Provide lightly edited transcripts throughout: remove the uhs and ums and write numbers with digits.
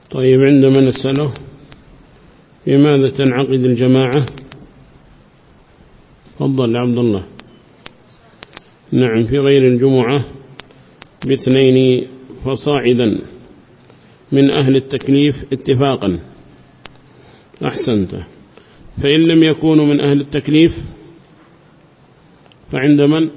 طيب، عندما نسأله بماذا تنعقد الجماعة؟ تفضل عبد الله. نعم، في غير الجمعة باثنين فصاعدا من أهل التكليف اتفاقا. أحسنت. فإن لم يكونوا من أهل التكليف فعند من؟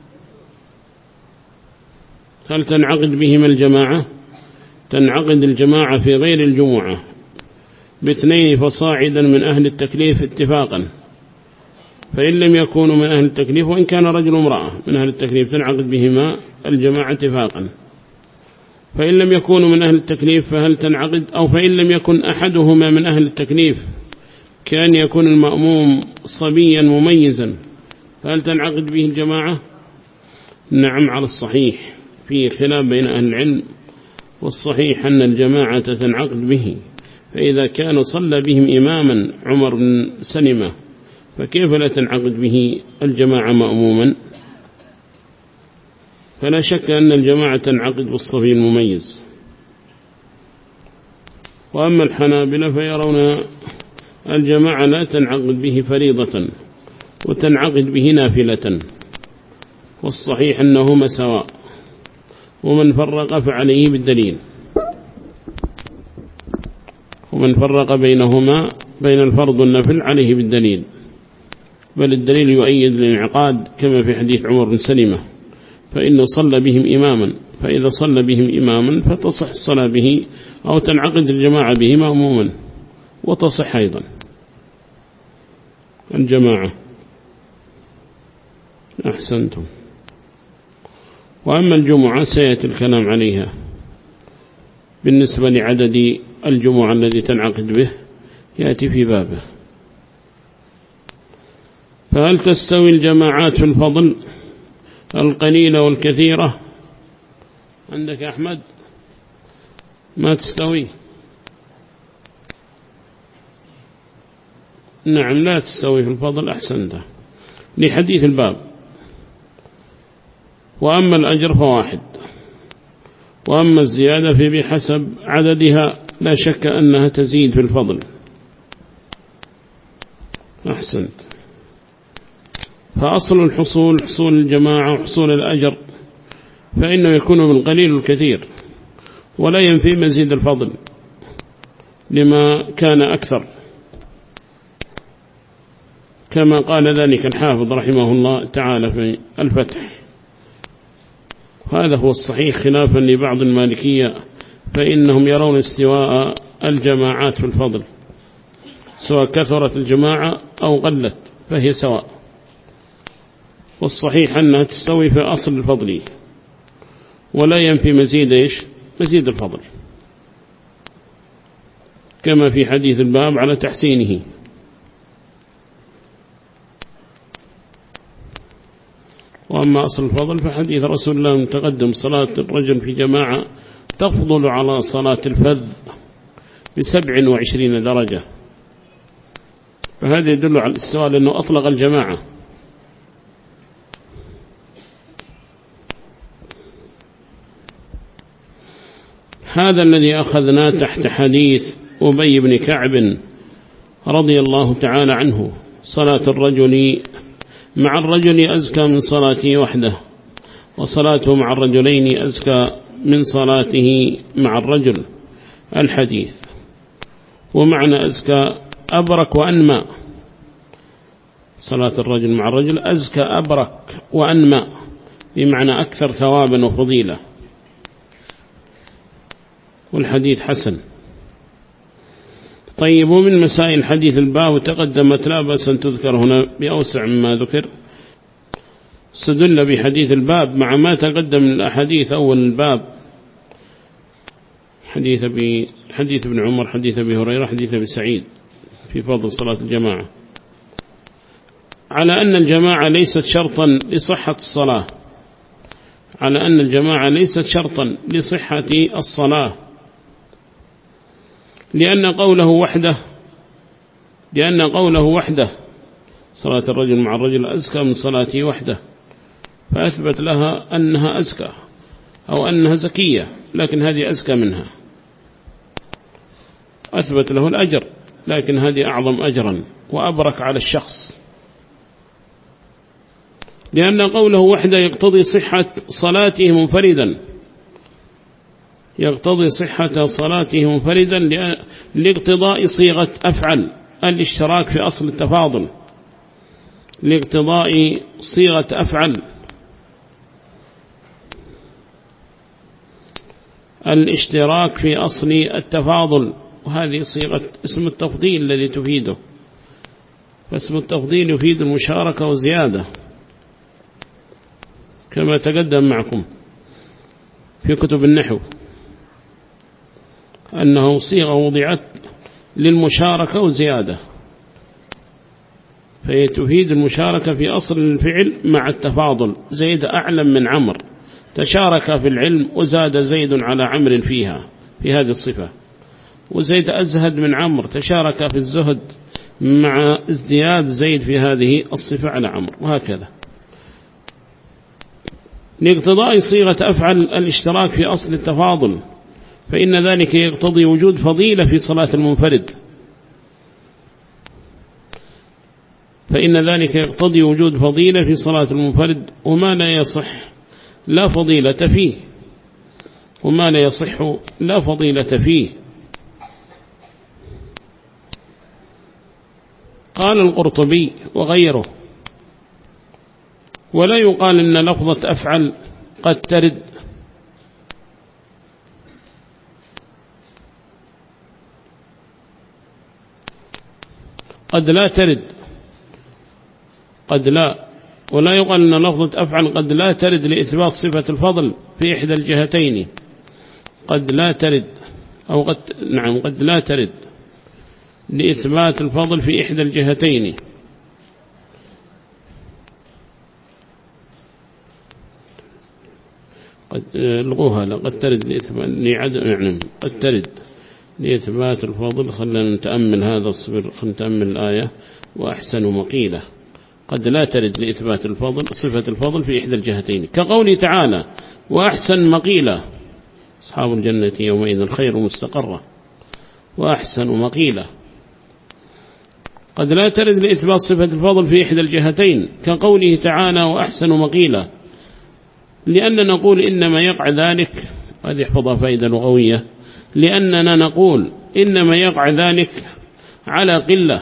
هل تنعقد بهم الجماعة؟ تنعقد الجماعة في غير الجمعة باثنين فصاعدا من أهل التكليف اتفاقا. فإن لم يكونوا من أهل التكليف، وإن كان رجل امرأة من أهل التكليف، تنعقد بهما الجماعة اتفاقا. فإن لم يكونوا من أهل التكليف فهل تنعقد؟ أو فإن لم يكن أحدهما من أهل التكليف، كان يكون المأموم صبيا مميزا، فهل تنعقد به الجماعة؟ نعم، على الصحيح، في خلاف بين أهل العلم، والصحيح أن الجماعة تنعقد به. فإذا كان صلى بهم إماما عمر بن سلمة، فكيف لا تنعقد به الجماعة مأموما؟ فلا شك أن الجماعة تنعقد بالصبي المميز. وأما الحنابلة فيرون الجماعة لا تنعقد به فريضة، وتنعقد به نافلة، والصحيح أنهما سواء، ومن فرق فعليه بالدليل، ومن فرق بينهما بين الفرض والنفل عليه بالدليل، بل الدليل يؤيد الانعقاد كما في حديث عمر بن سلمة، فإنه صلى بهم إماما، فإذا صلى بهم إماما فتصح الصلاة به، أو تنعقد الجماعة به مأموما، وتصح أيضا الجماعة. أحسنتم. وأما الجمعة سيأتي الكلام عليها بالنسبة لعدد الجمعة الذي تنعقد به، يأتي في بابه. فهل تستوي الجماعات في الفضل القليلة والكثيرة؟ عندك أحمد؟ ما تستوي. نعم، لا تستوي في الفضل. أحسنت، لحديث الباب. وأما الأجر فواحد، وأما الزيادة في بحسب عددها، لا شك أنها تزيد في الفضل. أحسنت. فأصل الحصول حصول الجماعة وحصول الأجر، فإنه يكون بالقليل والكثير، ولا ينفي مزيد الفضل لما كان أكثر، كما قال ذلك الحافظ رحمه الله تعالى في الفتح. هذا هو الصحيح، خلافا لبعض المالكية، فإنهم يرون استواء الجماعات في الفضل، سواء كثرت الجماعة أو قلت فهي سواء، والصحيح أنها تستوي في أصل الفضل، ولا ينفي مزيد الفضل، كما في حديث الباب على تحسينه. وأما أصل الفضل فحديث رسول الله تقدم صلاة الرجل في جماعة تفضل على صلاة الفذ ب27 درجة، فهذا يدل على الاستواء، لأنه أطلق الجماعة. هذا الذي أخذنا تحت حديث أبي بن كعب رضي الله تعالى عنه: صلاة الرجل مع الرجل أزكى من صلاته وحده، وصلاته مع الرجلين أزكى من صلاته مع الرجل. الحديث. ومعنى أزكى أبرك وأنمى، صلاة الرجل مع الرجل أزكى أبرك وأنمى، بمعنى أكثر ثوابا وفضيلة. والحديث حسن. طيب، ومن مسائل حديث الباب تقدمت، لا بأس أن تذكر هنا بأوسع مما ذكر. استدل بحديث الباب مع ما تقدم من الأحاديث أول الباب، حديث ابن عمر، حديث أبي هريرة، حديث أبي سعيد في فضل صلاة الجماعة، على أن الجماعة ليست شرطا لصحة الصلاة، على أن الجماعة ليست شرطا لصحة الصلاة، لأن قوله وحده صلاة الرجل مع الرجل أزكى من صلاته وحده، فأثبت لها أنها أزكى أو أنها زكية، لكن هذه أزكى منها. أثبت له الأجر، لكن هذه أعظم أجرا وأبرك على الشخص، لأن قوله وحده يقتضي صحة صلاته منفردا، يقتضي صحة صلاته منفردا لاقتضاء صيغة أفعل الاشتراك في أصل التفاضل، لاقتضاء صيغة أفعل الاشتراك في أصل التفاضل، وهذه صيغة اسم التفضيل الذي تفيده، فاسم التفضيل يفيد المشاركة وزيادة كما تقدم معكم في كتب النحو، أنه صيغة وضعت للمشاركة وزيادة، فهي تفيد المشاركة في أصل الفعل مع التفاضل. زيد أعلم من عمر، تشارك في العلم وزاد زيد على عمر فيها في هذه الصفة، وزيد أزهد من عمر، تشارك في الزهد مع ازدياد زيد في هذه الصفة على عمر، وهكذا. لاقتضاء صيغة أفعل الاشتراك في أصل التفاضل، فإن ذلك يقتضي وجود فضيلة في صلاة المنفرد، فإن ذلك يقتضي وجود فضيلة في صلاة المنفرد، وما لا يصح لا فضيلة فيه، وما لا يصح لا فضيلة فيه. قال القرطبي وغيره: ولا يقال إن لفظة أفعل قد ترد قد لا ترد، قد لا، ولا يقال أن لفظة أفعل قد لا ترد لإثبات صفة الفضل في إحدى الجهتين، قد لا ترد أو قد لا ترد لإثبات الفضل في إحدى الجهتين، قد لغوها قد ترد لإثبات يعني قد ترد لإثبات الفضل. خلنا نتأمل هذا الصبر، خلنا نتأمل الآية: وأحسن مقيلة. قد لا ترد لإثبات الفضل صفة الفضل في إحدى الجهتين، كقوله تعالى: وأحسن مقيلة، أصحاب الجنة يومئذ خير مستقرة، وأحسن مقيلة. قد لا ترد لإثبات صفة الفضل في إحدى الجهتين، كقوله تعالى: وأحسن مقيلة، لأننا نقول إنما يقع ذلك، هذه يحفظها فائدة لغوية، لأننا نقول إنما يقع ذلك على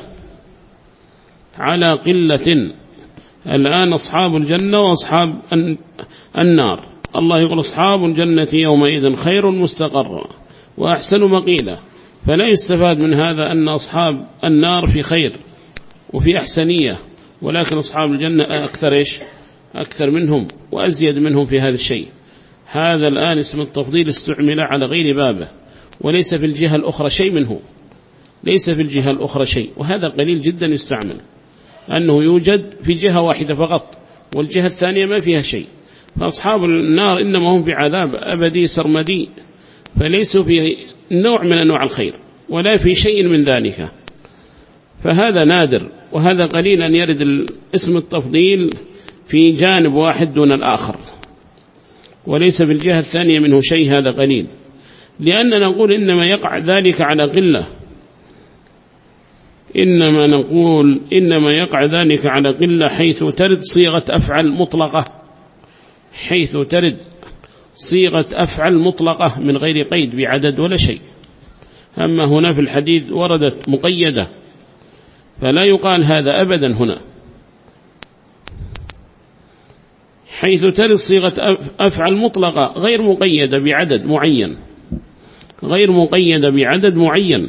قلة. الآن أصحاب الجنة وأصحاب النار، الله يقول أصحاب الجنة يومئذ خير مستقرا وأحسن مقيلة، فلا يستفاد من هذا أن أصحاب النار في خير وفي أحسنية، ولكن أصحاب الجنة أكثر منهم وأزيد منهم في هذا الشيء. هذا الآن اسم التفضيل استعمل على غير بابه، وليس في الجهة الأخرى شيء منه، ليس في الجهة الأخرى شيء، وهذا قليل جدا يستعمل، أنه يوجد في جهة واحدة فقط والجهة الثانية ما فيها شيء. فأصحاب النار إنما هم في عذاب أبدي سرمدي، فليسوا في نوع من أنواع الخير ولا في شيء من ذلك، فهذا نادر، وهذا قليل أن يرد اسم التفضيل في جانب واحد دون الآخر وليس في الجهة الثانية منه شيء، هذا قليل. لأننا نقول إنما يقع ذلك على قلة، إنما يقع ذلك على قلة، حيث ترد صيغة أفعل مطلقة، حيث ترد صيغة أفعل مطلقة من غير قيد بعدد ولا شيء. أما هنا في الحديث وردت مقيدة، فلا يقال هذا أبدا هنا، حيث ترد صيغة أفعل مطلقة غير مقيدة بعدد معين، غير مقيدة بعدد معين.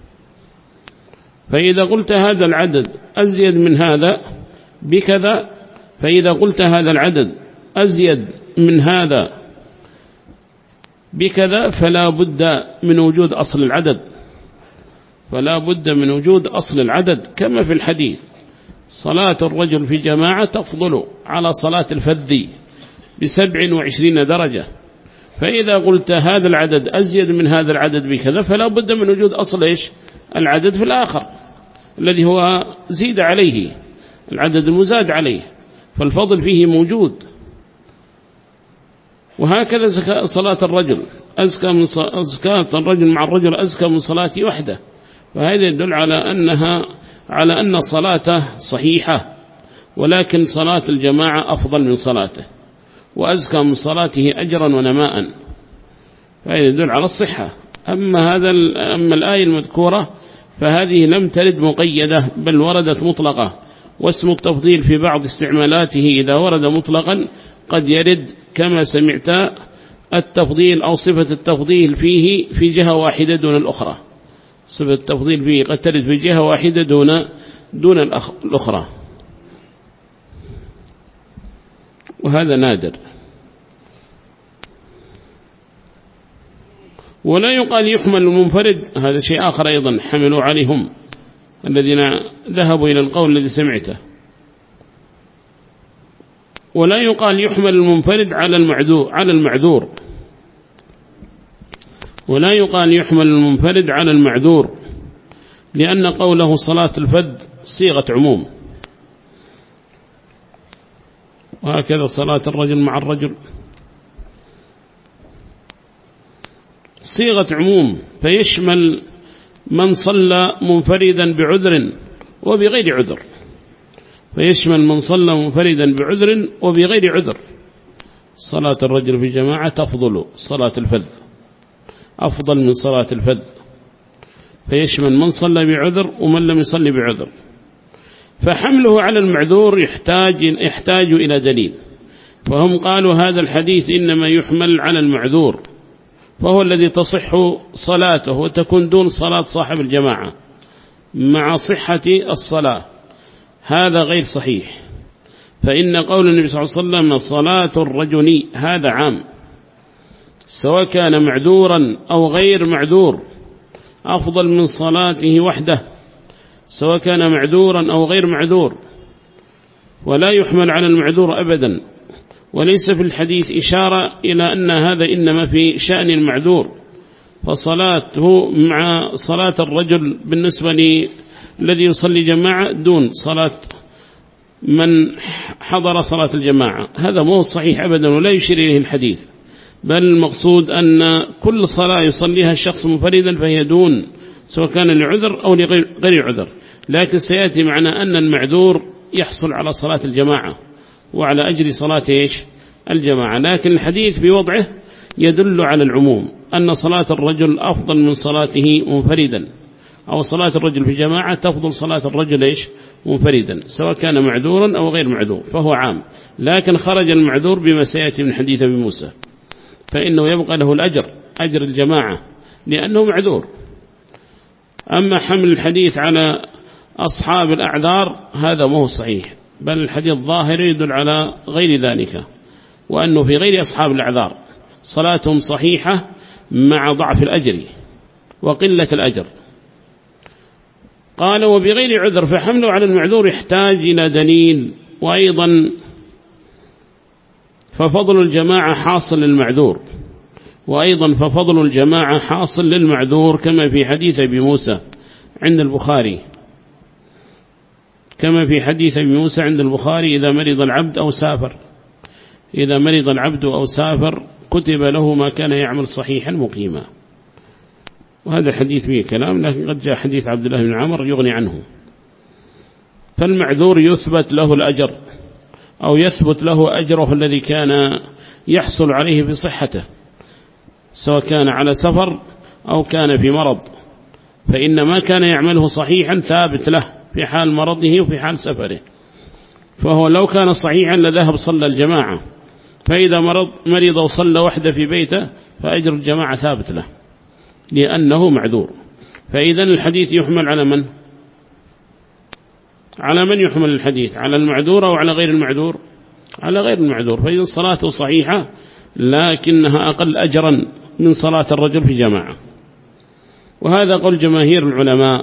فإذا قلت هذا العدد أزيد من هذا بكذا، فإذا قلت هذا العدد أزيد من هذا بكذا، فلا بد من وجود أصل العدد، فلا بد من وجود أصل العدد، كما في الحديث: صلاة الرجل في جماعة تفضل على صلاة الفذ ب27 درجة. فإذا قلت هذا العدد أزيد من هذا العدد بكذا، فلا بد من وجود أصل العدد في الآخر الذي هو زيد عليه، العدد المزاد عليه، فالفضل فيه موجود. وهكذا صلاة الرجل أزكى من صلاة الرجل مع الرجل أزكى من صلاته وحده، فهذا يدل على أن صلاته صحيحة، ولكن صلاة الجماعة أفضل من صلاته وأزكى من صلاته أجرا ونماء، فهذا يدل على الصحة. أما الآية المذكورة فهذه لم ترد مقيدة بل وردت مطلقة، واسم التفضيل في بعض استعمالاته إذا ورد مطلقا قد يرد كما سمعت التفضيل أو صفة التفضيل فيه في جهة واحدة دون الأخرى، صفة التفضيل فيه قد ترد في جهة واحدة دون الأخرى، وهذا نادر. ولا يقال يحمل المنفرد، هذا شيء آخر أيضا حملوا عليهم الذين ذهبوا إلى القول الذي سمعته. ولا يقال يحمل المنفرد على المعذور، ولا يقال يحمل المنفرد على المعذور، لأن قوله صلاة الفذ صيغة عموم، وهكذا صلاة الرجل مع الرجل صيغة عموم، فيشمل من صلى منفردا بعذر وبغير عذر، فيشمل من صلى منفردا بعذر وبغير عذر. صلاة الرجل في جماعة تفضل صلاة الفذ، أفضل من صلاة الفذ، فيشمل من صلى بعذر ومن لم يصلي بعذر. فحمله على المعذور يحتاج إلى دليل، فهم قالوا هذا الحديث إنما يحمل على المعذور، فهو الذي تصح صلاته وتكون دون صلاة صاحب الجماعة مع صحة الصلاة، هذا غير صحيح. فإن قول النبي صلى الله عليه وسلم صلاة الرجل هذا عام، سواء كان معذورا أو غير معذور أفضل من صلاته وحده، سواء كان معذورا أو غير معذور، ولا يحمل على المعذور أبدا. وليس في الحديث إشارة إلى أن هذا إنما في شأن المعذور، فصلاته مع صلاة الرجل بالنسبة للذي يصلي جماعة دون صلاة من حضر صلاة الجماعة، هذا مو صحيح أبدا ولا يشير إليه الحديث، بل المقصود أن كل صلاة يصليها الشخص منفردا فهي دون، سواء كان لعذر أو لغير عذر. لكن سيأتي معنا أن المعذور يحصل على صلاة الجماعة وعلى أجر صلاة الجماعة، لكن الحديث بوضعه يدل على العموم، أن صلاة الرجل أفضل من صلاته منفردا، أو صلاة الرجل في جماعة تفضل صلاة الرجل منفردا، سواء كان معذورا أو غير معذور، فهو عام. لكن خرج المعذور بما سيأتي من حديث أبي موسى، فإنه يبقى له الأجر، أجر الجماعة، لأنه معذور. أما حمل الحديث على أصحاب الأعذار هذا مو صحيح، بل الحديث ظاهر يدل على غير ذلك، وأنه في غير أصحاب الأعذار صلاتهم صحيحة مع ضعف الأجر وقلة الأجر. قال وبغير عذر، فحمله على المعذور يحتاج إلى دليل. وأيضا ففضل الجماعة حاصل للمعذور، وأيضا ففضل الجماعة حاصل للمعذور، كما في حديث أبي موسى عند البخاري، كما في حديث أبي موسى عند البخاري إذا مرض العبد أو سافر، إذا مرض العبد أو سافر كتب له ما كان يعمل صحيحا مقيما. وهذا الحديث فيه كلام، لكن قد جاء حديث عبد الله بن عمر يغني عنه. فالمعذور يثبت له الأجر، أو يثبت له أجره الذي كان يحصل عليه في صحته، سواء كان على سفر أو كان في مرض، فإن ما كان يعمله صحيحا ثابت له في حال مرضه وفي حال سفره. فهو لو كان صحيحا لذهب صلى الجماعة، فإذا مرض وصلى وحده في بيته فأجر الجماعة ثابت له لأنه معذور. فإذا الحديث يحمل على من؟ على من يحمل الحديث؟ على المعذور أو على غير المعذور؟ على غير المعذور. فإذا صلاته صحيحة لكنها أقل أجرا من صلاة الرجل في جماعة. وهذا قول جماهير العلماء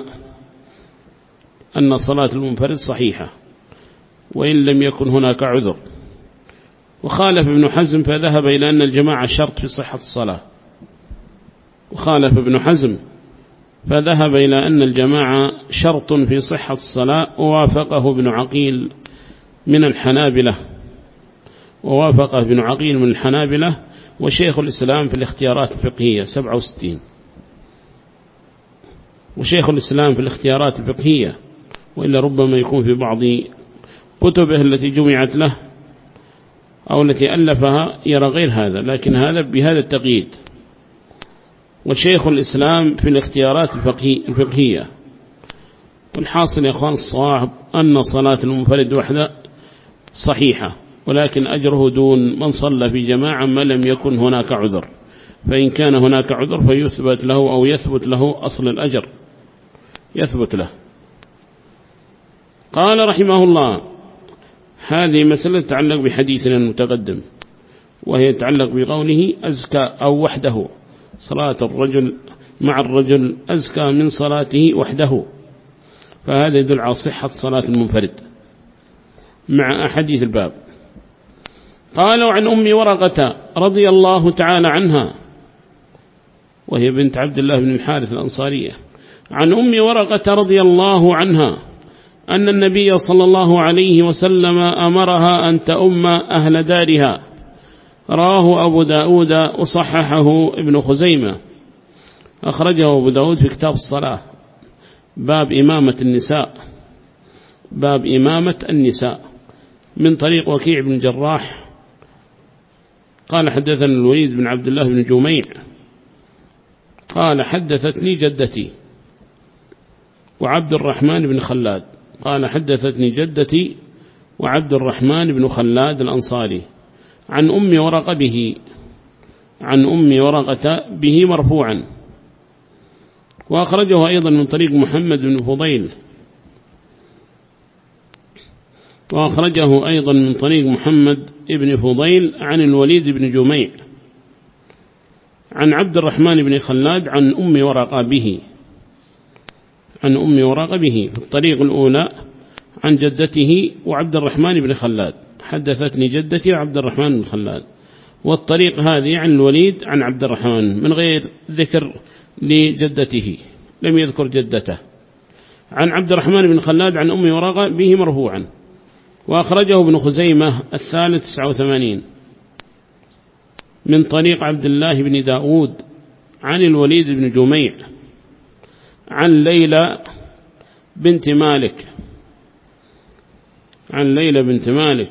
أن صلاة المنفرد صحيحة وإن لم يكن هناك عذر. وخالف ابن حزم فذهب إلى أن الجماعة شرط في صحة الصلاة، وخالف ابن حزم فذهب إلى أن الجماعة شرط في صحة الصلاة، ووافقه ابن عقيل من الحنابلة، ووافقه ابن عقيل من الحنابلة وشيخ الإسلام في الاختيارات الفقهية 67. وشيخ الإسلام في الاختيارات الفقهية، وإلا ربما يكون في بعض كتبه التي جمعت له أو التي ألفها يرى غير هذا، لكن هذا بهذا التقييد. وشيخ الإسلام في الاختيارات الفقهية. والحاصل يا أخوان الصواب أن صلاة المنفرد وحده صحيحة، ولكن أجره دون من صلى في جماعة ما لم يكن هناك عذر، فإن كان هناك عذر فيثبت له أو يثبت له أصل الأجر يثبت له. قال رحمه الله: هذه مسألة تتعلق بحديثنا المتقدم، وهي تتعلق بقوله أزكى أو وحده، صلاة الرجل مع الرجل أزكى من صلاته وحده، فهذا يدل على صحة صلاة المنفرد مع أحاديث الباب. قالوا عن أم ورقة رضي الله تعالى عنها، وهي بنت عبد الله بن الحارث الأنصارية، عن أم ورقة رضي الله عنها أن النبي صلى الله عليه وسلم أمرها أن تؤم أهل دارها. رواه أبو داود وصححه ابن خزيمة. أخرجه أبو داود في كتاب الصلاة، باب إمامة النساء، باب إمامة النساء، من طريق وكيع بن جراح قال حدثنا الوليد بن عبد الله بن جميع قال حدثتني جدتي، وعبد الرحمن بن خلاد قال حدثتني جدتي وعبد الرحمن بن خلاد الأنصاري عن أم ورقة به، عن أم ورقة به مرفوعا. وأخرجه أيضا من طريق محمد بن فضيل، وأخرجه أيضا من طريق محمد بن فضيل عن الوليد بن جميع عن عبد الرحمن بن خلاد عن أم ورقة به، عن أم ورقة به في الطريق الأولى عن جدته وعبد الرحمن بن خلاد، حدثتني جدتي وعبد الرحمن بن خلاد. والطريق هذه عن الوليد عن عبد الرحمن من غير ذكر لجدته، لم يذكر جدته، عن عبد الرحمن بن خلاد عن أم ورقة به مرفوعا. وأخرجه ابن خزيمة الثالث 89 من طريق عبد الله بن داود عن الوليد بن جميع عن ليلى بنت مالك، عن ليلى بنت مالك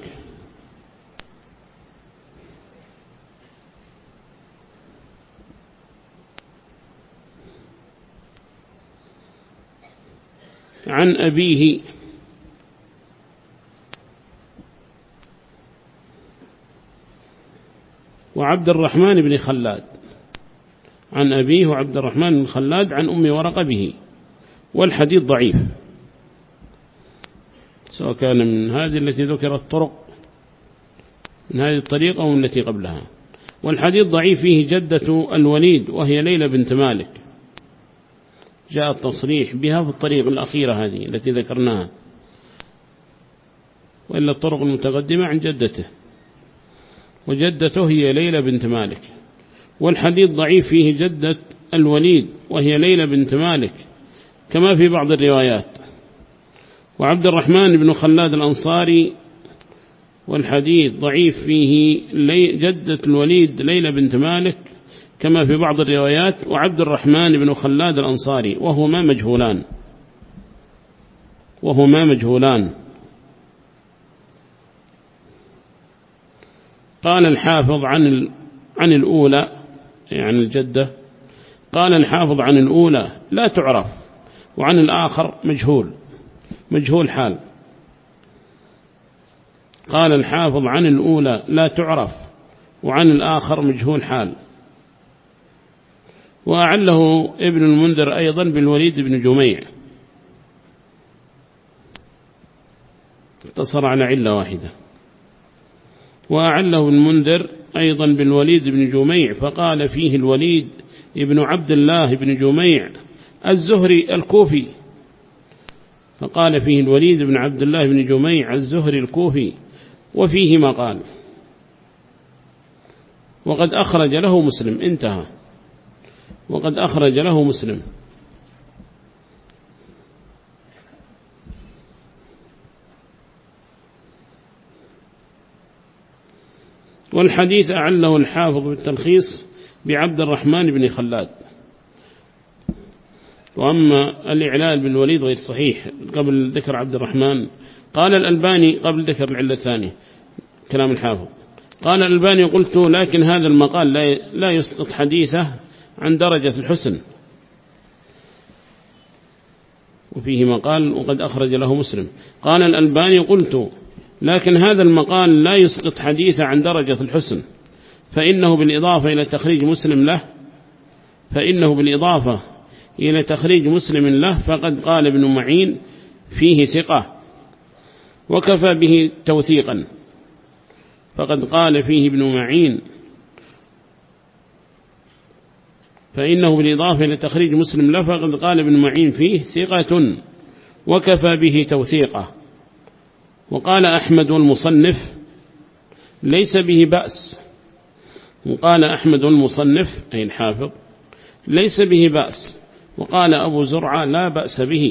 عن أبيه وعبد الرحمن بن خلاد، عن أبيه وعبد الرحمن بن خلاد عن أم ورقة به. والحديث ضعيف، سواء كان من هذه التي ذكرت طرق من هذه الطريقة أو التي قبلها. والحديث ضعيف فيه جدة الوليد وهي ليلى بنت مالك، جاء التصريح بها في الطريق الأخيرة هذه التي ذكرناها، وإلا الطرق المتقدمة عن جدته، وجدته هي ليلى بنت مالك. والحديث ضعيف فيه جدة الوليد وهي ليلى بنت مالك كما في بعض الروايات، وعبد الرحمن بن خلاد الأنصاري، والحديث ضعيف فيه جدة الوليد ليلى بنت مالك كما في بعض الروايات، وعبد الرحمن بن خلاد الأنصاري وهما مجهولان، وهما مجهولان. قال الحافظ عن الأولى يعني الجدة، قال الحافظ عن الأولى لا تعرف، وعن الآخر مجهول حال. قال الحافظ عن الأولى لا تعرف، وعن الآخر مجهول حال. وأعله ابن المنذر أيضا بالوليد بن جميع، اقتصر على علة واحدة. وأعله المنذر أيضا بالوليد بن جميع فقال فيه الوليد ابن عبد الله بن جميع الزهري الكوفي، فقال فيه الوليد بن عبد الله بن جميع الزهري الكوفي، وفيه ما قال. وقد أخرج له مسلم، انتهى، وقد أخرج له مسلم. والحديث أعله الحافظ بالتلخيص بعبد الرحمن بن خلاد. وأما الإعلال بالوليد غير صحيح قبل ذكر عبد الرحمن. قال الألباني قبل ذكر العلة الثانية كلام الحافظ، قال الألباني قلت لكن هذا المقال لا يسقط حديثه عن درجة الحسن، وفيه مقال وقد أخرج له مسلم. قال الألباني قلت لكن هذا المقال لا يسقط حديثه عن درجة الحسن، فإنه بالإضافة إلى تخريج مسلم له فقد قال ابن معين فيه ثقة وكفى به توثيقا، فقد قال فيه ابن معين فإنه بالإضافة إلى تخريج مسلم له فقد قال ابن معين فيه ثقة وكفى به توثيقا. وقال أحمد والمصنف ليس به بأس، وقال أحمد والمصنف أي الحافظ ليس به بأس، وقال أبو زرعة لا بأس به.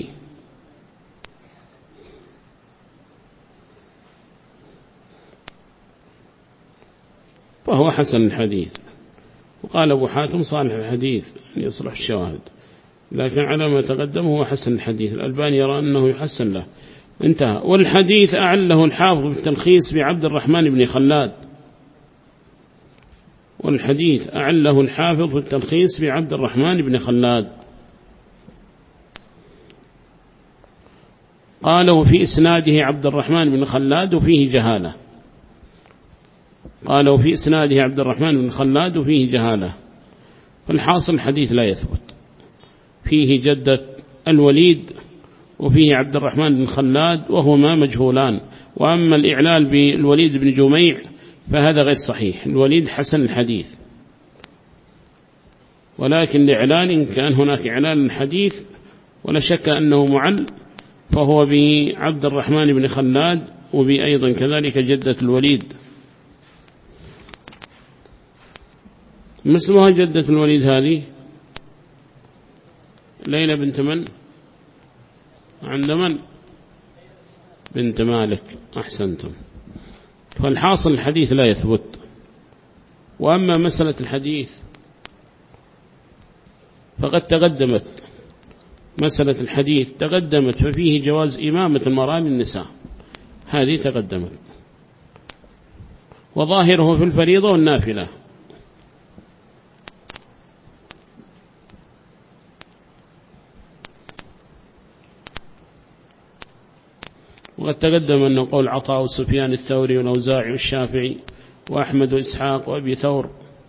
فهو حسن الحديث. وقال أبو حاتم صالح الحديث يصلح الشواهد، لكن على ما تقدم هو حسن الحديث. الألباني يرى أنه يحسن له، انتهى. والحديث أعله الحافظ بالتلخيص بعبد الرحمن بن خلاد، والحديث أعله الحافظ بالتلخيص بعبد الرحمن بن خلاد. قالوا في إسناده عبد الرحمن بن خلاد وفيه جهالة، قالوا في إسناده عبد الرحمن بن خلاد وفيه جهالة، فالحاصل الحديث لا يثبت، فيه جدة الوليد وفيه عبد الرحمن بن خلاد وهما مجهولان. وأما الإعلال بالوليد بن جميع فهذا غير صحيح، الوليد حسن الحديث، ولكن الإعلال إن كان هناك إعلال الحديث ولا شك أنه معل فهو بعبد الرحمن بن خلاد وبأيضا كذلك جدة الوليد. ما اسمها جدة الوليد هذه؟ ليلى بنت من؟ عند من؟ بنت مالك، أحسنتم. فالحاصل الحديث لا يثبت. وأما مسألة الحديث فقد تقدمت، مسألة الحديث تقدمت، ففيه جواز إمامة المرأة للنساء، هذه تقدمت، وظاهره في الفريضة والنافلة. وقد تقدم أن قول عطاء وسفيان الثوري والأوزاعي والشافعي وأحمد وإسحاق وأبي ثور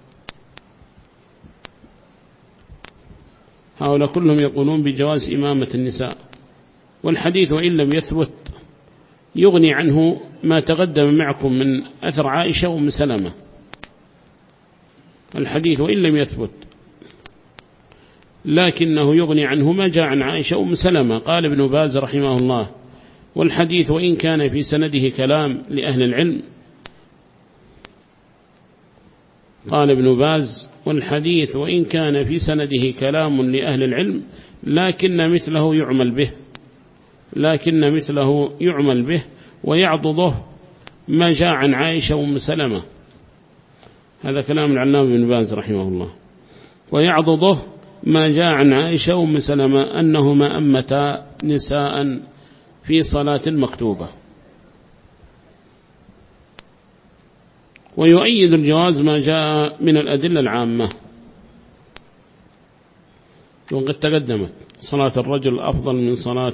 هؤلاء كلهم يقولون بجواز إمامة النساء. والحديث وإن لم يثبت يغني عنه ما تقدم معكم من أثر عائشة وأم سلمة. الحديث وإن لم يثبت لكنه يغني عنه ما جاء عن عائشة وأم سلمة. قال ابن باز رحمه الله والحديث وإن كان في سنده كلام لأهل العلم، قال ابن باز والحديث وإن كان في سنده كلام لأهل العلم لكن مثله يعمل به ويعضده ما جاء عن عائشة وأم سلمة. هذا كلام العلامة ابن باز رحمه الله. ويعضده ما جاء عن عائشة وأم سلمة أنهما أمتا نساء في صلاة مكتوبة. ويؤيد الجواز ما جاء من الأدلة العامة. وقد تقدمت صلاة الرجل أفضل من صلاة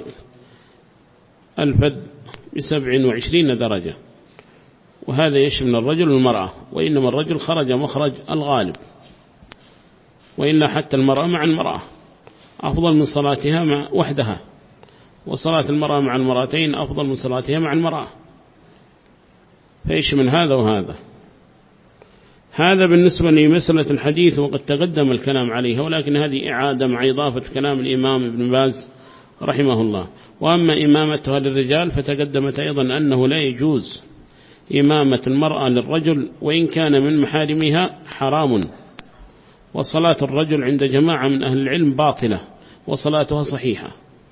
الفد ب27 درجة، وهذا يشمل الرجل والمرأة، وإنما الرجل خرج مخرج الغالب، وإلا حتى المرأة مع المرأة أفضل من صلاتها مع وحدها، وصلاة المرأة مع المرأتين أفضل من صلاتها مع المرأة، فيشمل هذا وهذا. هذا بالنسبة لمسألة الحديث وقد تقدم الكلام عليها، ولكن هذه إعادة مع إضافة كلام الإمام ابن باز رحمه الله. وأما إمامتها للرجال فتقدمت أيضا أنه لا يجوز إمامة المرأة للرجل وإن كان من محارمها حرام، وصلاة الرجل عند جماعة من أهل العلم باطلة وصلاتها صحيحة.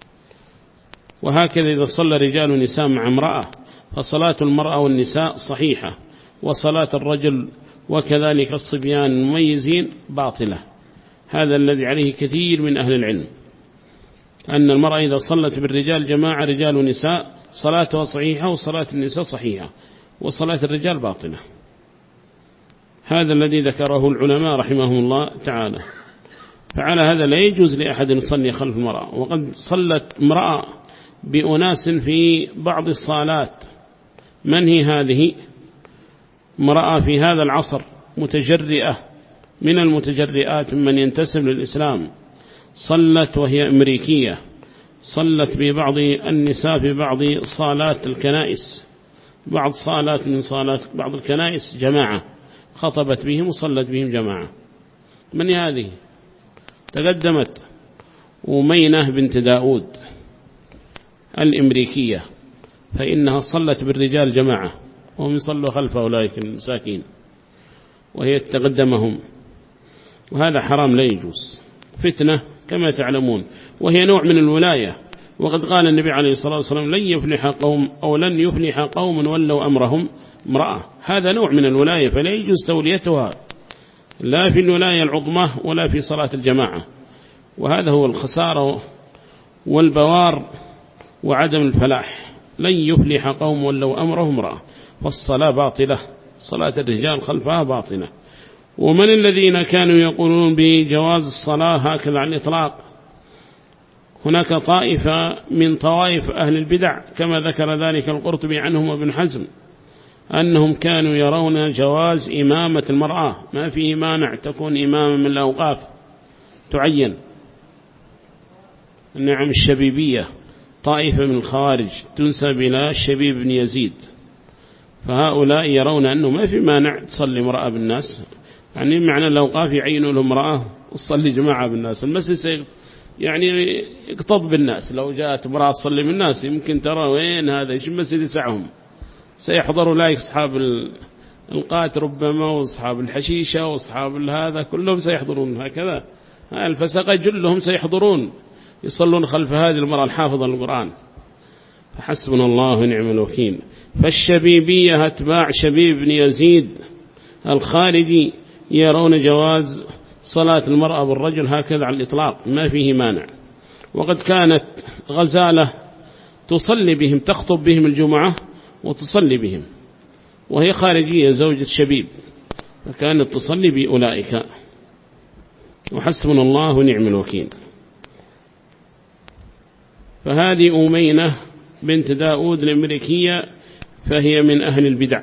وهكذا إذا صلى رجال ونساء مع امرأة فصلاة المرأة والنساء صحيحة، وصلاة الرجل وكذلك الصبيان المميزين باطلة. هذا الذي عليه كثير من أهل العلم. أن المرأة إذا صلت بالرجال جماعة رجال ونساء صلاتها صحيحة وصلاة النساء صحيحة وصلاة الرجال باطلة. هذا الذي ذكره العلماء رحمهم الله تعالى. فعلى هذا لا يجوز لأحد يصلي خلف المرأة. وقد صلت امرأة بأناس في بعض الصالات. من هي هذه؟ امرأة في هذا العصر متجرئة من المتجرئات ممن ينتسب للإسلام، صلت وهي أمريكية، صلت ببعض النساء في بعض صالات الكنائس، بعض صالات من صالات بعض الكنائس جماعة، خطبت بهم وصلت بهم جماعة. من هذه؟ تقدمت أمينة بنت داود الأمريكية، فإنها صلت بالرجال جماعة وهم يصلوا خلف أولئك المساكين وهي تقدمهم، وهذا حرام لا يجوز، فتنة كما تعلمون، وهي نوع من الولاية. وقد قال النبي عليه الصلاة والسلام لن يفلح قوم أو لن يفلح قوم ولوا أمرهم امرأة، هذا نوع من الولاية، فلا يجوز توليتها لا في الولاية العظمى ولا في صلاة الجماعة. وهذا هو الخسارة والبوار وعدم الفلاح. لن يفلح قوم ولوا أمرهم امرأة، فالصلاة باطلة، صلاة الرجال خلفها باطلة. ومن الذين كانوا يقولون بجواز الصلاة هكذا على الإطلاق؟ هناك طائفة من طوائف أهل البدع كما ذكر ذلك القرطبي عنهم وابن حزم، أنهم كانوا يرون جواز إمامة المرأة، ما فيه مانع تكون إماما من الأوقاف تعين. النعم الشبيبية طائفة من الخوارج تنسب إلى الشبيب بن يزيد، فهؤلاء يرون أنه ما في مانع تصلي امرأة بالناس، يعني معنى الأوقاف يعينوا لامرأة تصلي جماعة بالناس، المسجد يعني يقتض بالناس، لو جاءت امرأة تصلي بالناس يمكن ترى وين هذا إيش المسجد يسعهم، سيحضروا لايك أصحاب القات ربما وأصحاب الحشيشة وأصحاب هذا كلهم سيحضرون، هكذا الفسقة جلهم سيحضرون يصلون خلف هذه المرأة الحافظة للقرآن. فحسبنا الله ونعم الوكيل. فالشبيبية أتباع شبيب بن يزيد الخارجي يرون جواز صلاة المرأة بالرجل هكذا على الإطلاق ما فيه مانع. وقد كانت غزالة تصلي بهم، تخطب بهم الجمعة وتصلي بهم، وهي خارجية زوجة شبيب، فكانت تصلي بأولئك. وحسبنا الله ونعم الوكيل. فهذه أمينة بنت داود الأمريكية فهي من أهل البدع،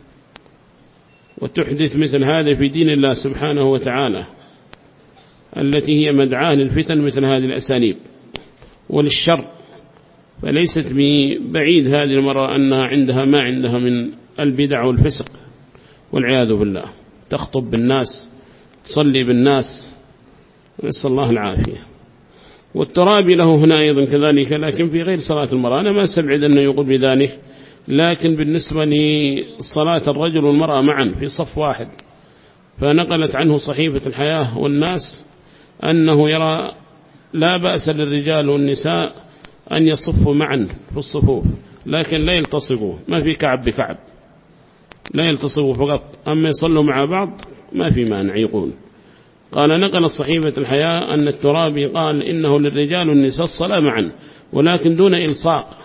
وتحدث مثل هذا في دين الله سبحانه وتعالى، التي هي مدعاة للفتن مثل هذه الأساليب وللشر. فليست بعيد هذه المرأة أنها عندها ما عندها من البدع والفسق والعياذ بالله، تخطب بالناس تصلي بالناس، نسأل الله العافية. والترابي له هنا أيضا كذلك، لكن في غير صلاة المرأة. أنا ما أستبعد أنه يقول بذلك، لكن بالنسبة لصلاة الرجل والمرأة معا في صف واحد، فنقلت عنه صحيفة الحياة والناس أنه يرى لا بأس للرجال والنساء أن يصفوا معا في الصفوف، لكن لا يلتصقوا، ما في كعب بكعب، لا يلتصقوا فقط، أما يصلوا مع بعض ما في مانع يقول. قال نقل صحيفة الحياة أن الترابي قال إنه للرجال والنساء الصلاة معا، ولكن دون إلصاق،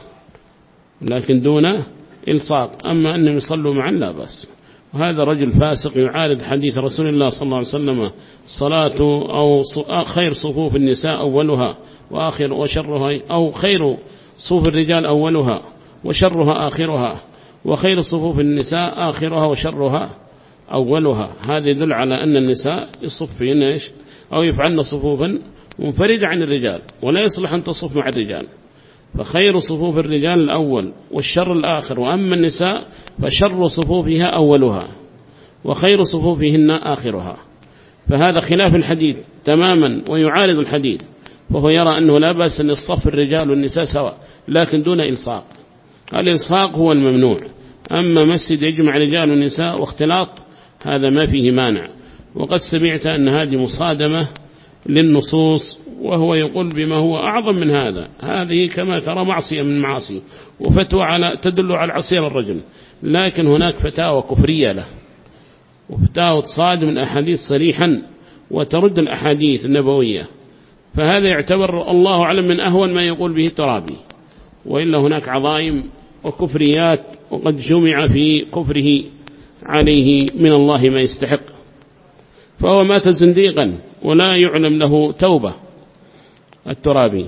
أما أنهم يصلوا معا لا بأس. وهذا رجل فاسق يعارض حديث رسول الله صلى الله عليه وسلم صلاة أو خير صفوف النساء أولها وآخر وشرها، أو خير صفوف الرجال أولها وشرها آخرها، وخير صفوف النساء آخرها وشرها أولها. هذا يدل على أن النساء يصفين إيش أو يفعلن صفوفا منفردة عن الرجال، ولا يصلح أن تصف مع الرجال، فخير صفوف الرجال الأول والشر الآخر، وأما النساء فشر صفوفها أولها وخير صفوفهن آخرها. فهذا خلاف الحديث تماما ويعارض الحديث، وهو يرى أنه لا بأس أن يصف الرجال والنساء سواء، لكن دون إلصاق. الإلصاق هو الممنوع، أما مسجد يجمع رجال ونساء واختلاط هذا ما فيه مانع. وقد سمعت أن هذه مصادمة للنصوص، وهو يقول بما هو أعظم من هذا، هذه كما ترى معصية من معاصي وفتوى تدل على عصير الرجل، لكن هناك فتاوى كفرية له، وفتاوى تصادم الأحاديث صريحا وترد الأحاديث النبوية، فهذا يعتبر الله أعلم من أهون ما يقول به الترابي، وإلا هناك عظائم وكفريات وقد جمع في كفره عليه من الله ما يستحق، فهو مات زنديقا ولا يعلم له توبة الترابي.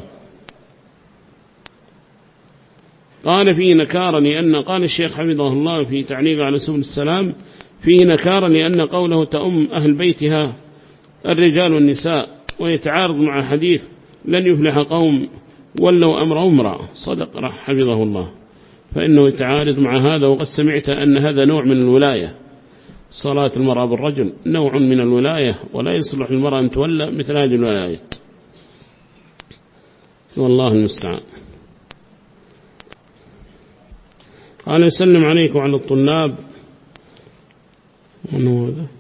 قال فيه نكارا لأن قال الشيخ حفظه الله في تعليق على سبل السلام فيه نكارا لأن قوله تأم أهل بيتها الرجال والنساء ويتعارض مع حديث لن يفلح قوم ولوا أمر امرأة. صدق حفظه الله، فإنه يتعارض مع هذا. وقد سمعت أن هذا نوع من الولاية، صلاة المرأة بالرجل نوع من الولاية، ولا يصلح المرأة أن تولى مثل هذه الولاية، والله المستعان. قال يسلم عليكم على الطلاب. من هو هذا؟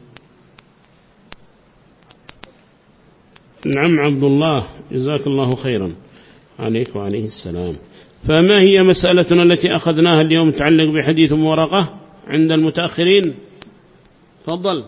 نعم عبد الله، جزاك الله خيرا. عليك وعليه السلام. فما هي مسألتنا التي أخذناها اليوم تعلق بحديث ورقة عند المتأخرين؟ تفضل.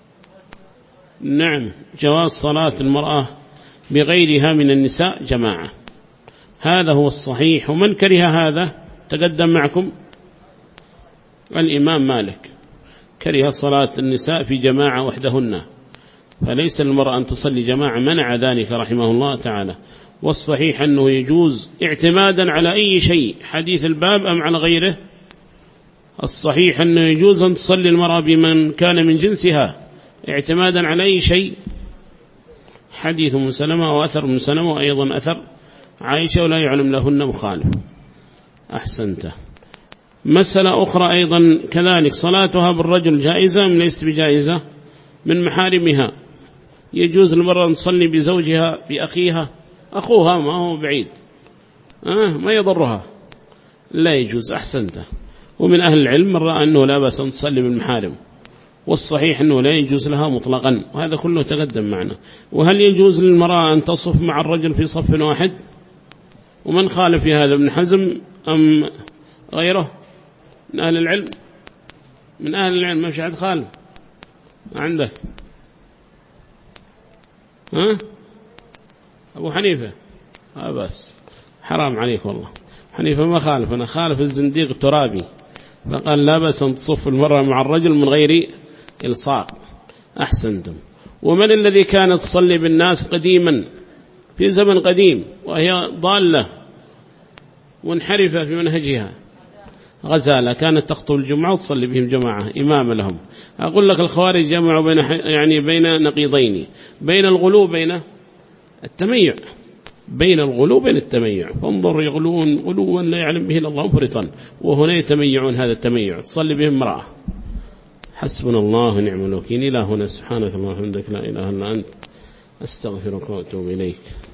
نعم، جواز صلاة المرأة بغيرها من النساء جماعة، هذا هو الصحيح. ومن كره هذا تقدم معكم الإمام مالك، كره صلاة النساء في جماعة وحدهن، فليس المرأة أن تصلي جماعة، منع ذلك رحمه الله تعالى. والصحيح أنه يجوز اعتمادا على أي شيء، حديث الباب أم على غيره؟ الصحيح أنه يجوز أن تصلي المرأة بمن كان من جنسها اعتمادا على أي شيء، حديث من سلمة وأثر من سلمة وأيضا أثر عائشة ولا يعلم لهن مخالف. أحسنت. مسألة أخرى أيضا كذلك، صلاتها بالرجل جائزة أم ليست بجائزة؟ من محارمها يجوز المرأة أن تصلي بزوجها بأخيها، أخوها ما هو بعيد ما يضرها، لا يجوز. أحسنت. ومن أهل العلم من رأى أنه لا بأس أن تصلي بالمحارم، والصحيح أنه لا يجوز لها مطلقا، وهذا كله تقدم معنا. وهل يجوز للمرأة أن تصف مع الرجل في صف واحد؟ ومن خالف في هذا، ابن حزم أم غيره من أهل العلم؟ من أهل العلم ما في أحد خالف عندك؟ أبو حنيفة بس حرام عليك والله، حنيفة ما خالف، أنا خالف الزنديق الترابي، فقال لا بأس أن تصف المرأة مع الرجل من غير إلصاق. أحسنتم. ومن الذي كانت تصلي بالناس قديما في زمن قديم وهي ضالة منحرفة في منهجها؟ غزالة كانت تخطب الجمعة وتصلي بهم جماعة إمام لهم. أقول لك الخوارج جمعوا بين نقيضين، بين الغلو بين التميع، بين الغلو بين التميع، فانظر يغلون غلوا لا يعلم به الله فرطا، وهنا يتميعون هذا التميع، تصلي بهم امرأة. حسبنا الله ونعم الوكيل. إلى هنا سبحانك اللهم وبحمدك لا إله إلا أنت أستغفرك وأتوب إليك.